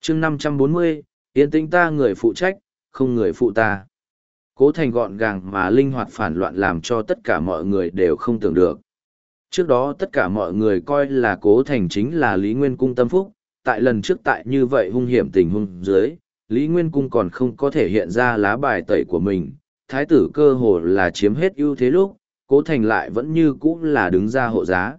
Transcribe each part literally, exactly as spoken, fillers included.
chương năm trăm bốn mươi, yên tĩnh ta người phụ trách, không người phụ ta. Cố Thành gọn gàng mà linh hoạt phản loạn làm cho tất cả mọi người đều không tưởng được. Trước đó tất cả mọi người coi là Cố Thành chính là Lý Nguyên Cung tâm phúc, tại lần trước tại như vậy hung hiểm tình huống dưới, Lý Nguyên Cung còn không có thể hiện ra lá bài tẩy của mình, thái tử cơ hồ là chiếm hết ưu thế lúc, Cố Thành lại vẫn như cũ là đứng ra hộ giá.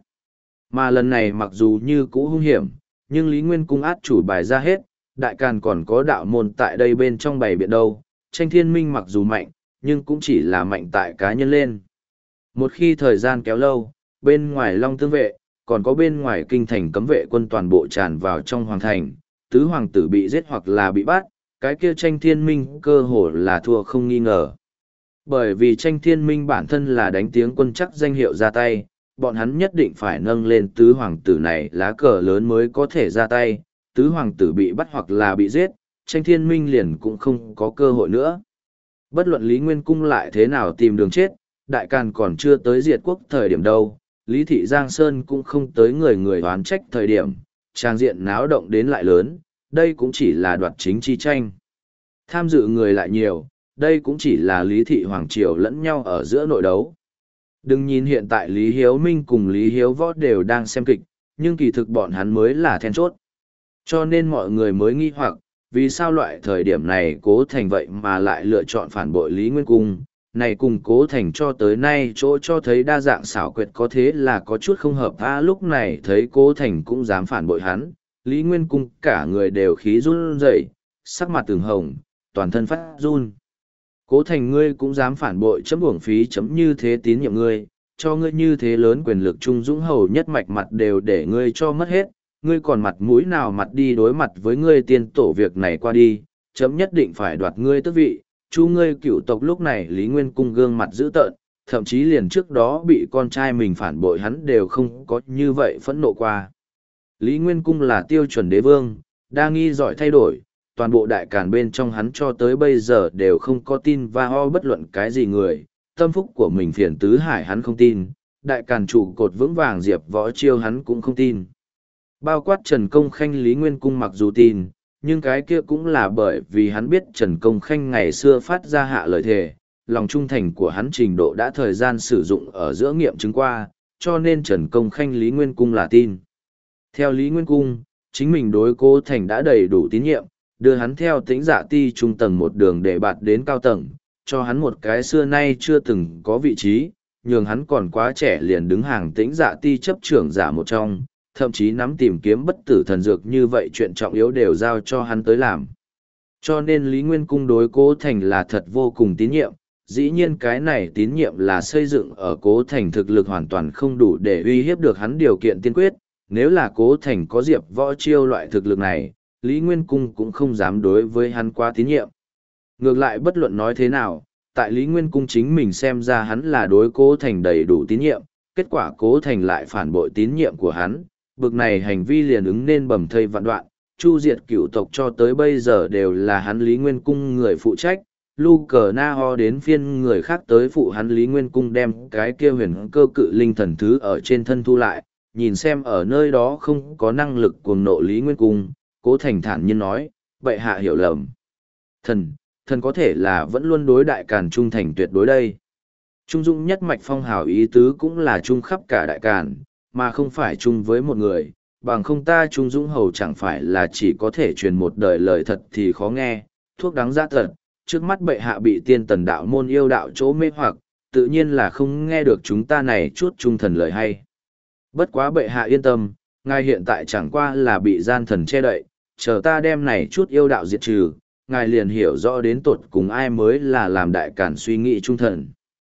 Mà lần này mặc dù như cũ hung hiểm, nhưng Lý Nguyên Cung át chủ bài ra hết, đại càn còn có đạo môn tại đây bên trong bày biện đâu, tranh thiên minh mặc dù mạnh, nhưng cũng chỉ là mạnh tại cá nhân lên. Một khi thời gian kéo lâu, bên ngoài Long Tương vệ, còn có bên ngoài kinh thành cấm vệ quân toàn bộ tràn vào trong hoàng thành, tứ hoàng tử bị giết hoặc là bị bắt, cái kia tranh thiên minh cơ hồ là thua không nghi ngờ. Bởi vì tranh thiên minh bản thân là đánh tiếng quân chắc danh hiệu ra tay, bọn hắn nhất định phải nâng lên tứ hoàng tử này lá cờ lớn mới có thể ra tay, tứ hoàng tử bị bắt hoặc là bị giết, tranh thiên minh liền cũng không có cơ hội nữa. Bất luận Lý Nguyên Cung lại thế nào tìm đường chết, đại càn còn chưa tới diệt quốc thời điểm đâu, Lý Thị Giang Sơn cũng không tới người người đoán trách thời điểm, trang diện náo động đến lại lớn, đây cũng chỉ là đoạt chính chi tranh. Tham dự người lại nhiều, đây cũng chỉ là Lý Thị Hoàng Triều lẫn nhau ở giữa nội đấu. Đừng nhìn hiện tại Lý Hiếu Minh cùng Lý Hiếu Võ đều đang xem kịch, nhưng kỳ thực bọn hắn mới là then chốt. Cho nên mọi người mới nghi hoặc, vì sao loại thời điểm này Cố Thành vậy mà lại lựa chọn phản bội Lý Nguyên Cung, này cùng Cố Thành cho tới nay chỗ cho thấy đa dạng xảo quyệt có thế là có chút không hợp a. Lúc này thấy Cố Thành cũng dám phản bội hắn, Lý Nguyên Cung cả người đều khí run rẩy, sắc mặt từng hồng, toàn thân phát run. Cố Thành ngươi cũng dám phản bội chấm uổng phí chấm như thế tín nhiệm ngươi, cho ngươi như thế lớn quyền lực trung dũng hầu nhất mạch mặt đều để ngươi cho mất hết, ngươi còn mặt mũi nào mặt đi đối mặt với ngươi tiên tổ việc này qua đi, chấm nhất định phải đoạt ngươi tước vị. Chú ngươi cựu tộc lúc này Lý Nguyên Cung gương mặt dữ tợn, thậm chí liền trước đó bị con trai mình phản bội hắn đều không có như vậy phẫn nộ qua. Lý Nguyên Cung là tiêu chuẩn đế vương, đa nghi giỏi thay đổi, toàn bộ đại càn bên trong hắn cho tới bây giờ đều không có tin va ho bất luận cái gì người, tâm phúc của mình phiền tứ hải hắn không tin, đại càn trụ cột vững vàng Diệp Võ Chiêu hắn cũng không tin. Bao quát Trần Công Khanh Lý Nguyên Cung mặc dù tin, nhưng cái kia cũng là bởi vì hắn biết Trần Công Khanh ngày xưa phát ra hạ lời thề, lòng trung thành của hắn trình độ đã thời gian sử dụng ở giữa nghiệm chứng qua, cho nên Trần Công Khanh Lý Nguyên Cung là tin. Theo Lý Nguyên Cung, chính mình đối Cố Thành đã đầy đủ tín nhiệm, đưa hắn theo Tĩnh Dạ Ti trung tầng một đường để bạt đến cao tầng, cho hắn một cái xưa nay chưa từng có vị trí, nhường hắn còn quá trẻ liền đứng hàng Tĩnh Dạ Ti chấp trưởng giả một trong, thậm chí nắm tìm kiếm bất tử thần dược như vậy chuyện trọng yếu đều giao cho hắn tới làm. Cho nên Lý Nguyên Cung đối Cố Thành là thật vô cùng tín nhiệm, dĩ nhiên cái này tín nhiệm là xây dựng ở Cố Thành thực lực hoàn toàn không đủ để uy hiếp được hắn điều kiện tiên quyết, nếu là Cố Thành có Diệp Võ Chiêu loại thực lực này, Lý Nguyên Cung cũng không dám đối với hắn quá tín nhiệm. Ngược lại bất luận nói thế nào, tại Lý Nguyên Cung chính mình xem ra hắn là đối Cố Thành đầy đủ tín nhiệm, kết quả Cố Thành lại phản bội tín nhiệm của hắn, bực này hành vi liền ứng nên bầm thây vạn đoạn, chu diệt cửu tộc cho tới bây giờ đều là hắn Lý Nguyên Cung người phụ trách, lu cờ na ho đến phiên người khác tới phụ hắn Lý Nguyên Cung đem cái kia huyền cơ cự linh thần thứ ở trên thân thu lại, nhìn xem ở nơi đó không có năng lực cuồng nộ Lý Nguyên Cung, Cố Thành thản nhiên nói, bệ hạ hiểu lầm. Thần, thần có thể là vẫn luôn đối đại càn trung thành tuyệt đối đây. Trung dung nhất mạch phong hào ý tứ cũng là trung khắp cả đại càn, mà không phải chung với một người, bằng không ta Trung Dũng Hầu chẳng phải là chỉ có thể truyền một đời lời thật thì khó nghe, thuốc đắng giá thật, trước mắt bệ hạ bị tiên tần đạo môn yêu đạo chỗ mê hoặc, tự nhiên là không nghe được chúng ta này chút trung thần lời hay. Bất quá bệ hạ yên tâm, ngài hiện tại chẳng qua là bị gian thần che đậy, chờ ta đem này chút yêu đạo diệt trừ, ngài liền hiểu rõ đến tột cùng ai mới là làm đại cản suy nghĩ trung thần.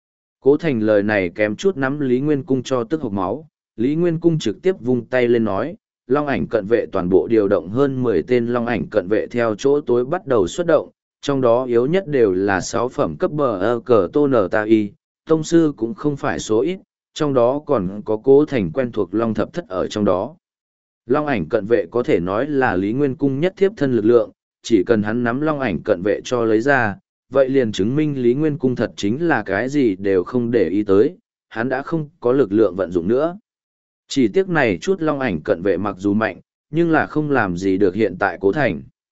Cố Thành lời này kém chút nắm Lý Nguyên Cung cho tức hộc máu, Lý Nguyên Cung trực tiếp vung tay lên nói, Long ảnh cận vệ toàn bộ điều động hơn mười tên Long ảnh cận vệ theo chỗ tối bắt đầu xuất động, trong đó yếu nhất đều là sáu phẩm cấp bờ ơ cờ tô nở ta y, tông sư cũng không phải số ít, trong đó còn có Cố Thành quen thuộc Long thập thất ở trong đó. Long ảnh cận vệ có thể nói là Lý Nguyên Cung nhất thiếp thân lực lượng, chỉ cần hắn nắm Long ảnh cận vệ cho lấy ra, vậy liền chứng minh Lý Nguyên Cung thật chính là cái gì đều không để ý tới, hắn đã không có lực lượng vận dụng nữa. Chỉ tiếc này chút Long ảnh cận vệ mặc dù mạnh, nhưng là không làm gì được hiện tại Cố Thành.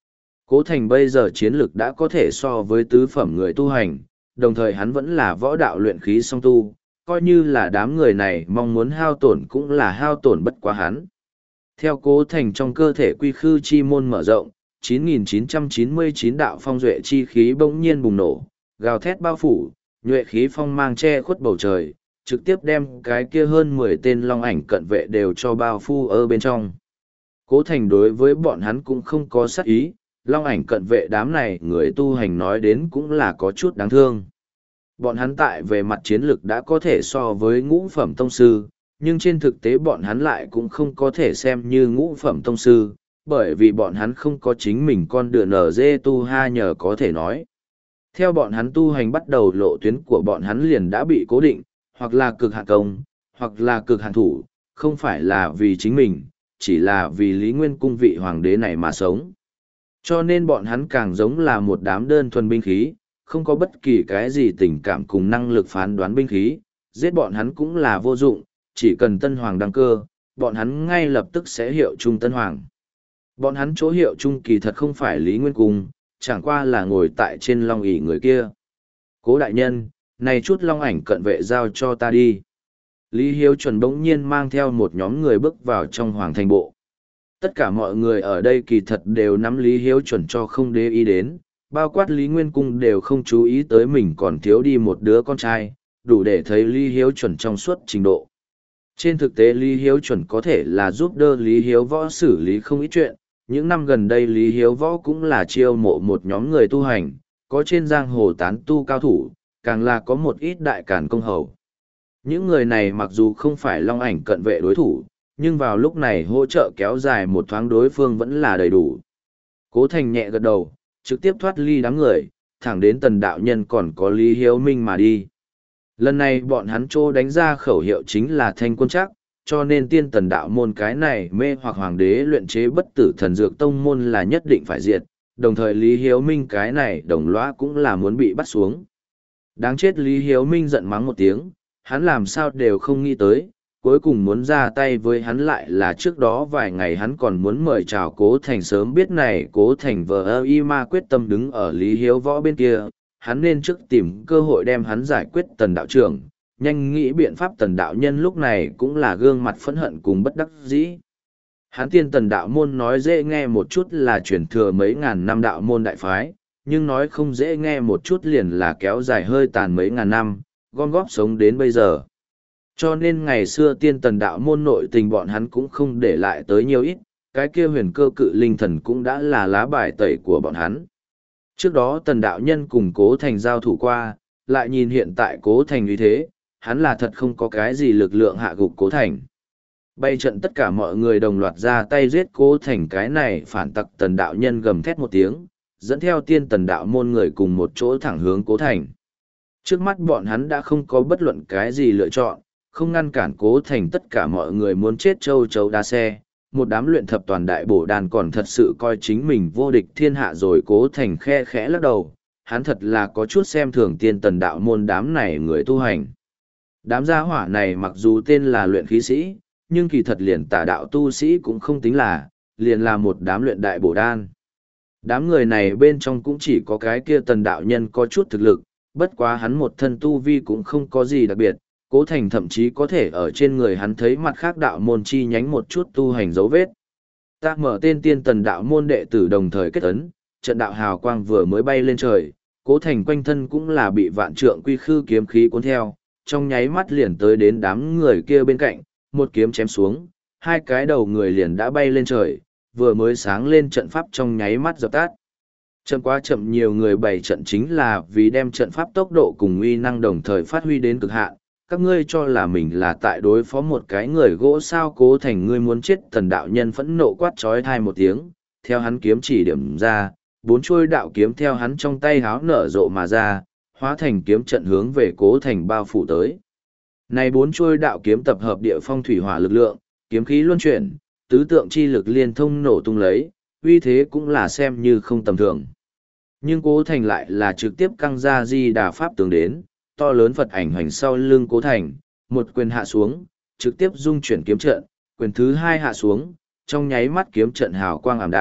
Cố Thành bây giờ chiến lực đã có thể so với tứ phẩm người tu hành, đồng thời hắn vẫn là võ đạo luyện khí song tu, coi như là đám người này mong muốn hao tổn cũng là hao tổn bất quá hắn. Theo Cố Thành trong cơ thể quy khư chi môn mở rộng, chín nghìn chín trăm chín mươi chín đạo phong duệ chi khí bỗng nhiên bùng nổ, gào thét bao phủ, nhuệ khí phong mang che khuất bầu trời, trực tiếp đem cái kia hơn mười tên long ảnh cận vệ đều cho bao phủ ở bên trong. Cố Thành đối với bọn hắn cũng không có sát ý, long ảnh cận vệ đám này người tu hành nói đến cũng là có chút đáng thương. Bọn hắn tại về mặt chiến lược đã có thể so với ngũ phẩm tông sư, nhưng trên thực tế bọn hắn lại cũng không có thể xem như ngũ phẩm tông sư, bởi vì bọn hắn không có chính mình con đường nở dê tu ha nhờ có thể nói. Theo bọn hắn tu hành bắt đầu lộ tuyến của bọn hắn liền đã bị cố định, hoặc là cực hạn công, hoặc là cực hạn thủ, không phải là vì chính mình, chỉ là vì Lý Nguyên cung vị hoàng đế này mà sống. Cho nên bọn hắn càng giống là một đám đơn thuần binh khí, không có bất kỳ cái gì tình cảm cùng năng lực phán đoán binh khí, giết bọn hắn cũng là vô dụng, chỉ cần Tân Hoàng đăng cơ, bọn hắn ngay lập tức sẽ hiệu chung Tân Hoàng. Bọn hắn chỗ hiệu chung kỳ thật không phải Lý Nguyên Cung, chẳng qua là ngồi tại trên long ỷ người kia. Cố đại nhân, này chút long ảnh cận vệ giao cho ta đi. Lý Hiếu chuẩn bỗng nhiên mang theo một nhóm người bước vào trong hoàng thành bộ. Tất cả mọi người ở đây kỳ thật đều nắm Lý Hiếu chuẩn cho không để ý đến, bao quát Lý Nguyên Cung đều không chú ý tới mình còn thiếu đi một đứa con trai, đủ để thấy Lý Hiếu chuẩn trong suốt trình độ. Trên thực tế Lý Hiếu chuẩn có thể là giúp đỡ Lý Hiếu võ xử lý không ít chuyện, những năm gần đây Lý Hiếu võ cũng là chiêu mộ một nhóm người tu hành, có trên giang hồ tán tu cao thủ, càng là có một ít đại càn công hầu. Những người này mặc dù không phải long ảnh cận vệ đối thủ, nhưng vào lúc này hỗ trợ kéo dài một thoáng đối phương vẫn là đầy đủ. Cố Thành nhẹ gật đầu, trực tiếp thoát ly đám người, thẳng đến Tần đạo nhân còn có Lý Hiếu Minh mà đi. Lần này bọn hắn trô đánh ra khẩu hiệu chính là thanh quân chắc, cho nên tiên Tần đạo môn cái này mê hoặc hoàng đế luyện chế bất tử thần dược tông môn là nhất định phải diệt, đồng thời Lý Hiếu Minh cái này đồng lõa cũng là muốn bị bắt xuống. Đáng chết Lý Hiếu Minh giận mắng một tiếng, hắn làm sao đều không nghĩ tới, cuối cùng muốn ra tay với hắn lại là trước đó vài ngày hắn còn muốn mời chào Cố Thành sớm biết này Cố Thành vờ ơ y ma quyết tâm đứng ở Lý Hiếu võ bên kia, hắn nên trước tìm cơ hội đem hắn giải quyết Tần đạo trưởng, nhanh nghĩ biện pháp Tần đạo nhân lúc này cũng là gương mặt phẫn hận cùng bất đắc dĩ. Hắn tiên Tần đạo môn nói dễ nghe một chút là chuyển thừa mấy ngàn năm đạo môn đại phái, nhưng nói không dễ nghe một chút liền là kéo dài hơi tàn mấy ngàn năm, gom góp sống đến bây giờ. Cho nên ngày xưa tiên Tần đạo môn nội tình bọn hắn cũng không để lại tới nhiều ít, cái kia huyền cơ cự linh thần cũng đã là lá bài tẩy của bọn hắn. Trước đó Tần đạo nhân cùng Cố Thành giao thủ qua, lại nhìn hiện tại Cố Thành như thế, hắn là thật không có cái gì lực lượng hạ gục Cố Thành. Bay trận tất cả mọi người đồng loạt ra tay giết Cố Thành cái này phản tặc Tần đạo nhân gầm thét một tiếng, dẫn theo tiên Tần đạo môn người cùng một chỗ thẳng hướng Cố Thành. Trước mắt bọn hắn đã không có bất luận cái gì lựa chọn, không ngăn cản Cố Thành tất cả mọi người muốn chết châu chấu đa xe, một đám luyện thập toàn đại bổ đàn còn thật sự coi chính mình vô địch thiên hạ rồi. Cố Thành khe khẽ lắc đầu, hắn thật là có chút xem thường tiên Tần đạo môn đám này người tu hành. Đám gia hỏa này mặc dù tên là luyện khí sĩ, nhưng kỳ thật liền tà đạo tu sĩ cũng không tính là, liền là một đám luyện đại bổ đan. Đám người này bên trong cũng chỉ có cái kia Tần đạo nhân có chút thực lực, bất quá hắn một thân tu vi cũng không có gì đặc biệt, Cố Thành thậm chí có thể ở trên người hắn thấy mặt khác đạo môn chi nhánh một chút tu hành dấu vết. Ta mở tên tiên Tần đạo môn đệ tử đồng thời kết ấn, trận đạo hào quang vừa mới bay lên trời, Cố Thành quanh thân cũng là bị vạn trượng quy khư kiếm khí cuốn theo, trong nháy mắt liền tới đến đám người kia bên cạnh, một kiếm chém xuống, hai cái đầu người liền đã bay lên trời, vừa mới sáng lên trận pháp trong nháy mắt dập tắt. Chậm quá chậm nhiều người bày trận chính là vì đem trận pháp tốc độ cùng uy năng đồng thời phát huy đến cực hạn. Các ngươi cho là mình là tại đối phó một cái người gỗ sao? Cố Thành ngươi muốn chết. Tần đạo nhân phẫn nộ quát trói thai một tiếng, theo hắn kiếm chỉ điểm ra, bốn chuôi đạo kiếm theo hắn trong tay háo nở rộ mà ra, hóa thành kiếm trận hướng về Cố Thành bao phủ tới. Này bốn chuôi đạo kiếm tập hợp địa phong thủy hỏa lực lượng, kiếm khí luân chuyển, tứ tượng chi lực liên thông nổ tung lấy, uy thế cũng là xem như không tầm thường. Nhưng Cố Thành lại là trực tiếp căng ra di đà pháp tướng đến, to lớn Phật ảnh hoành sau lưng Cố Thành, một quyền hạ xuống, trực tiếp dung chuyển kiếm trận, quyền thứ hai hạ xuống, trong nháy mắt kiếm trận hào quang ảm đạm,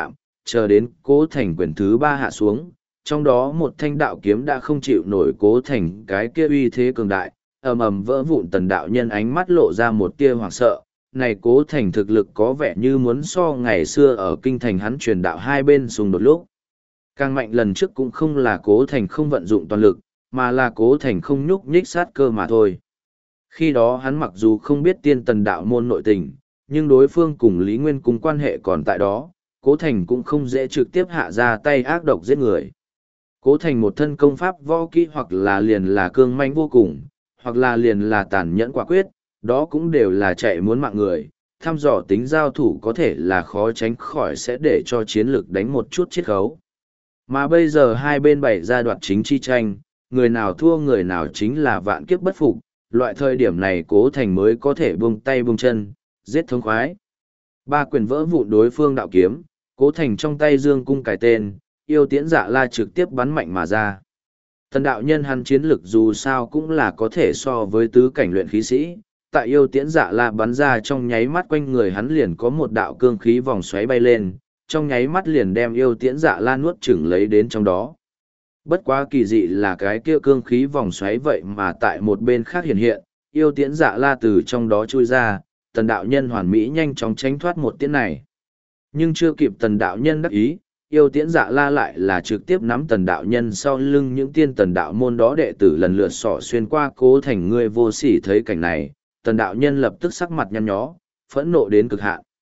chờ đến cố thành quyển thứ ba hạ xuống, trong đó một thanh đạo kiếm đã không chịu nổi cố thành cái kia uy thế cường đại, ầm ầm vỡ vụn. Tần đạo nhân ánh mắt lộ ra một tia hoảng sợ, này cố thành thực lực có vẻ như muốn so ngày xưa ở kinh thành hắn truyền đạo hai bên xung đột lúc. Càng mạnh lần trước cũng không là cố thành không vận dụng toàn lực, mà là cố thành không nhúc nhích sát cơ mà thôi. Khi đó hắn mặc dù không biết tiên tần đạo môn nội tình, nhưng đối phương cùng Lý Nguyên cùng quan hệ còn tại đó, cố thành cũng không dễ trực tiếp hạ ra tay ác độc giết người. Cố thành một thân công pháp võ kỹ hoặc là liền là cương manh vô cùng, hoặc là liền là tàn nhẫn quả quyết, đó cũng đều là chạy muốn mạng người. Thăm dò tính giao thủ có thể là khó tránh khỏi sẽ để cho chiến lược đánh một chút chiết khấu. Mà bây giờ hai bên bày ra đoạt chính chi tranh, người nào thua người nào chính là vạn kiếp bất phục, loại thời điểm này cố thành mới có thể buông tay buông chân, giết thống khoái. Ba quyền vỡ vụn đối phương đạo kiếm, cố thành trong tay dương cung cài tên, yêu tiễn dạ la trực tiếp bắn mạnh mà ra. Tần đạo nhân hắn chiến lực dù sao cũng là có thể so với tứ cảnh luyện khí sĩ, tại yêu tiễn dạ la bắn ra trong nháy mắt quanh người hắn liền có một đạo cương khí vòng xoáy bay lên, trong nháy mắt liền đem yêu tiễn dạ la nuốt chửng lấy đến trong đó. Bất quá kỳ dị là cái kia cương khí vòng xoáy vậy mà tại một bên khác hiện hiện, yêu tiễn dạ la từ trong đó chui ra, tần đạo nhân hoàn mỹ nhanh chóng tránh thoát một tiễn này. Nhưng chưa kịp tần đạo nhân đắc ý, yêu tiễn dạ la lại là trực tiếp nắm tần đạo nhân sau lưng những tiên tần đạo môn đó đệ tử lần lượt sỏ xuyên qua. Cố thành người vô sỉ thấy cảnh này, tần đạo nhân lập tức sắc mặt nhăn nhó, phẫn nộ đến cực hạn.